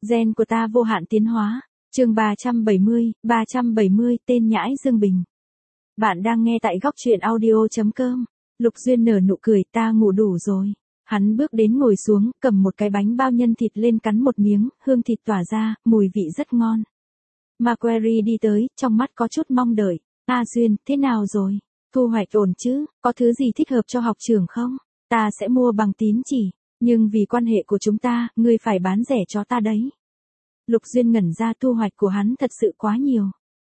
Gen của ta vô hạn tiến hóa. Chương 370, tên nhãi Dương Bình. Bạn đang nghe tại góc truyện audio.com. Lục Duyên nở nụ cười, ta ngủ đủ rồi. Hắn bước đến ngồi xuống, cầm một cái bánh bao nhân thịt lên cắn một miếng, hương thịt tỏa ra, mùi vị rất ngon. Macquarie đi tới, trong mắt có chút mong đợi. Duyên, thế nào rồi? Thu hoạch ổn chứ, có thứ gì thích hợp cho học trưởng không? Ta sẽ mua bằng tín chỉ, nhưng vì quan hệ của chúng ta, ngươi phải bán rẻ cho ta đấy. Lục Duyên ngẩn ra, thu hoạch của hắn thật sự quá nhiều.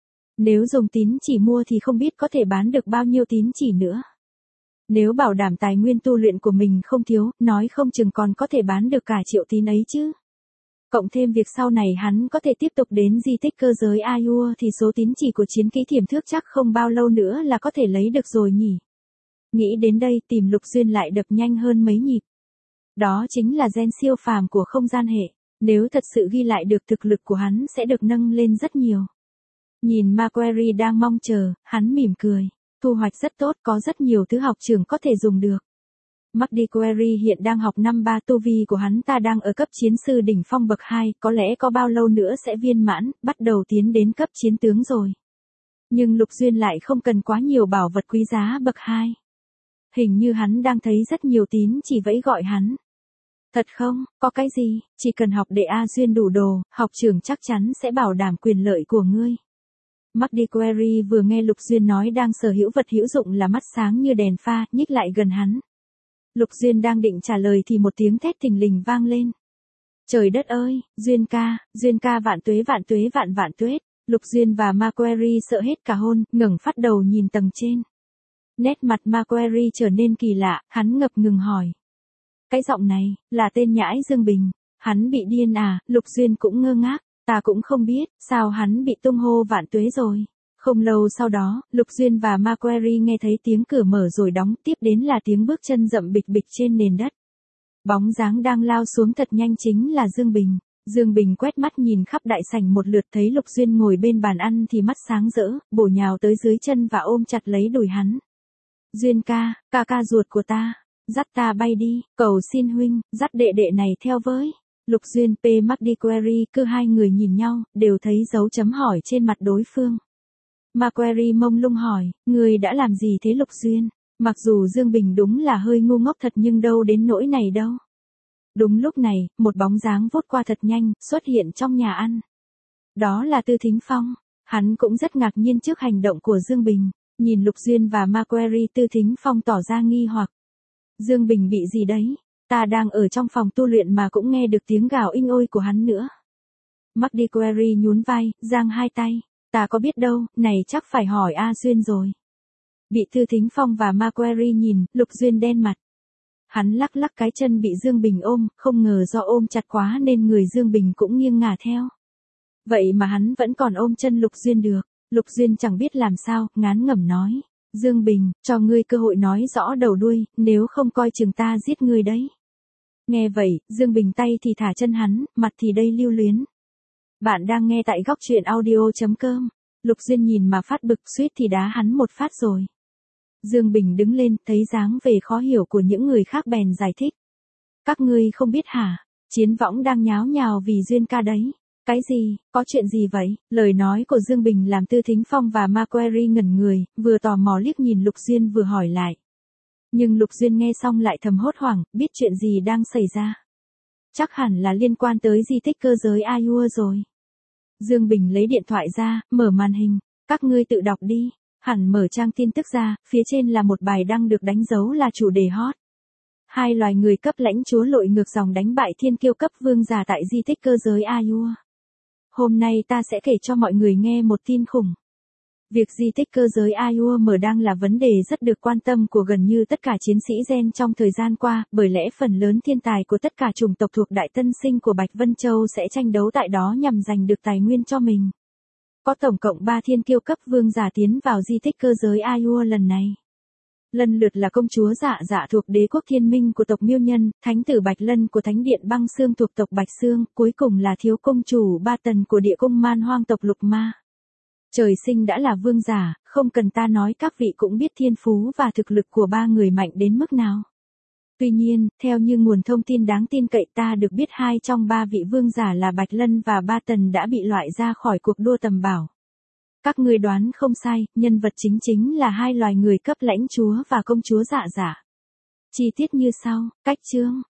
Nếu dùng tín chỉ mua thì không biết có thể bán được bao nhiêu tín chỉ nữa. Nếu bảo đảm tài nguyên tu luyện của mình không thiếu, nói không chừng còn có thể bán được cả triệu tín ấy chứ. Cộng thêm việc sau này hắn có thể tiếp tục đến di tích cơ giới Aiur thì số tín chỉ của chiến kỹ thiểm thước chắc không bao lâu nữa là có thể lấy được rồi nhỉ. Nghĩ đến đây, tìm Lục Duyên lại đập nhanh hơn mấy nhịp. Đó chính là gen siêu phàm của không gian hệ. Nếu thật sự ghi lại được, thực lực của hắn sẽ được nâng lên rất nhiều. Nhìn Macquarie đang mong chờ, hắn mỉm cười. Thu hoạch rất tốt, có rất nhiều thứ học trưởng có thể dùng được. Macquarie hiện đang học năm 3, tu vi của hắn ta đang ở cấp chiến sư đỉnh phong bậc 2, có lẽ có bao lâu nữa sẽ viên mãn, bắt đầu tiến đến cấp chiến tướng rồi. Nhưng Lục Duyên lại không cần quá nhiều bảo vật quý giá bậc 2. Hình như hắn đang thấy rất nhiều tín chỉ vẫy gọi hắn. Thật không, có cái gì, chỉ cần học để Duyên đủ đồ, học trưởng chắc chắn sẽ bảo đảm quyền lợi của ngươi. Macquarie vừa nghe Lục Duyên nói đang sở hữu vật hữu dụng là mắt sáng như đèn pha, nhích lại gần hắn. Lục Duyên đang định trả lời thì một tiếng thét thình lình vang lên. Trời đất ơi, Duyên ca vạn tuế vạn tuế. Lục Duyên và Macquarie sợ hết cả hồn, ngẩng phát đầu nhìn tầng trên. Nét mặt Macquarie trở nên kỳ lạ, hắn ngập ngừng hỏi. Cái giọng này, là tên nhãi Dương Bình, hắn bị điên à? Lục Duyên cũng ngơ ngác, ta cũng không biết, sao hắn bị tung hô vạn tuế rồi. Không lâu sau đó, Lục Duyên và Macquarie nghe thấy tiếng cửa mở rồi đóng, tiếp đến là tiếng bước chân rậm bịch bịch trên nền đất. Bóng dáng đang lao xuống thật nhanh chính là Dương Bình. Dương Bình quét mắt nhìn khắp đại sảnh một lượt, thấy Lục Duyên ngồi bên bàn ăn thì mắt sáng rỡ, bổ nhào tới dưới chân và ôm chặt lấy đùi hắn. Duyên ca ruột của ta. Dắt ta bay đi, cầu xin huynh, dắt đệ đệ này theo với. Lục Duyên P. Macquarie, cứ hai người nhìn nhau, đều thấy dấu chấm hỏi trên mặt đối phương. Macquarie mông lung hỏi, người đã làm gì thế Lục Duyên? Mặc dù Dương Bình đúng là hơi ngu ngốc thật nhưng đâu đến nỗi này đâu. Đúng lúc này, một bóng dáng vút qua thật nhanh, xuất hiện trong nhà ăn. Đó là Tư Thính Phong. Hắn cũng rất ngạc nhiên trước hành động của Dương Bình. Nhìn Lục Duyên và Macquarie, Tư Thính Phong tỏ ra nghi hoặc. Dương Bình bị gì đấy? Ta đang ở trong phòng tu luyện mà cũng nghe được tiếng gào inh ôi của hắn nữa. Macquarie nhún vai, giang hai tay. Ta có biết đâu, này chắc phải hỏi Duyên rồi. Bị Tư Thính Phong và Macquarie nhìn, Lục Duyên đen mặt. Hắn lắc lắc cái chân bị Dương Bình ôm, không ngờ do ôm chặt quá nên người Dương Bình cũng nghiêng ngả theo. Vậy mà hắn vẫn còn ôm chân Lục Duyên được. Lục Duyên chẳng biết làm sao, ngán ngẩm nói. Dương Bình, cho ngươi cơ hội nói rõ đầu đuôi, nếu không coi chừng ta giết ngươi đấy. Nghe vậy, Dương Bình tay thì thả chân hắn, mặt thì đầy lưu luyến. Bạn đang nghe tại góc truyện audio.com. Lục Duyên nhìn mà phát bực, suýt thì đá hắn một phát rồi. Dương Bình đứng lên, thấy dáng vẻ khó hiểu của những người khác bèn giải thích. Các ngươi không biết hả? Chiến võng đang nháo nhào vì Duyên ca đấy. Cái gì, có chuyện gì vậy? Lời nói của Dương Bình làm Tư Thính Phong và Macquarie ngẩn người, vừa tò mò liếc nhìn Lục Duyên vừa hỏi lại. Nhưng Lục Duyên nghe xong lại thầm hốt hoảng, biết chuyện gì đang xảy ra. Chắc hẳn là liên quan tới di tích cơ giới Aiur rồi. Dương Bình lấy điện thoại ra, mở màn hình. Các ngươi tự đọc đi. Hẳn mở trang tin tức ra, phía trên là một bài đăng được đánh dấu là chủ đề hot. 2 loài người cấp lãnh chúa lội ngược dòng đánh bại thiên kiêu cấp vương giả tại di tích cơ giới Aiur. Hôm nay ta sẽ kể cho mọi người nghe một tin khủng. Việc di tích cơ giới Aiur mở đang là vấn đề rất được quan tâm của gần như tất cả chiến sĩ gen trong thời gian qua, bởi lẽ phần lớn thiên tài của tất cả chủng tộc thuộc Đại Tân Sinh của Bạch Vân Châu sẽ tranh đấu tại đó nhằm giành được tài nguyên cho mình. Có tổng cộng 3 thiên kiêu cấp vương giả tiến vào di tích cơ giới Aiur lần này. Lần lượt là công chúa Dạ Dạ thuộc đế quốc Thiên Minh của tộc Miêu Nhân, thánh tử Bạch Lân của thánh điện Băng Xương thuộc tộc Bạch Xương, cuối cùng là thiếu công chủ Ba Tần của địa cung Man Hoang tộc Lục Ma. Trời sinh đã là vương giả, không cần ta nói các vị cũng biết thiên phú và thực lực của 3 người mạnh đến mức nào. Tuy nhiên, theo như nguồn thông tin đáng tin cậy ta được biết 2 trong 3 vị vương giả là Bạch Lân và Ba Tần đã bị loại ra khỏi cuộc đua tầm bảo. Các ngươi đoán không sai, nhân vật chính là 2 loài người cấp lãnh chúa và công chúa Dạ Dạ. Chi tiết như sau, cách chương.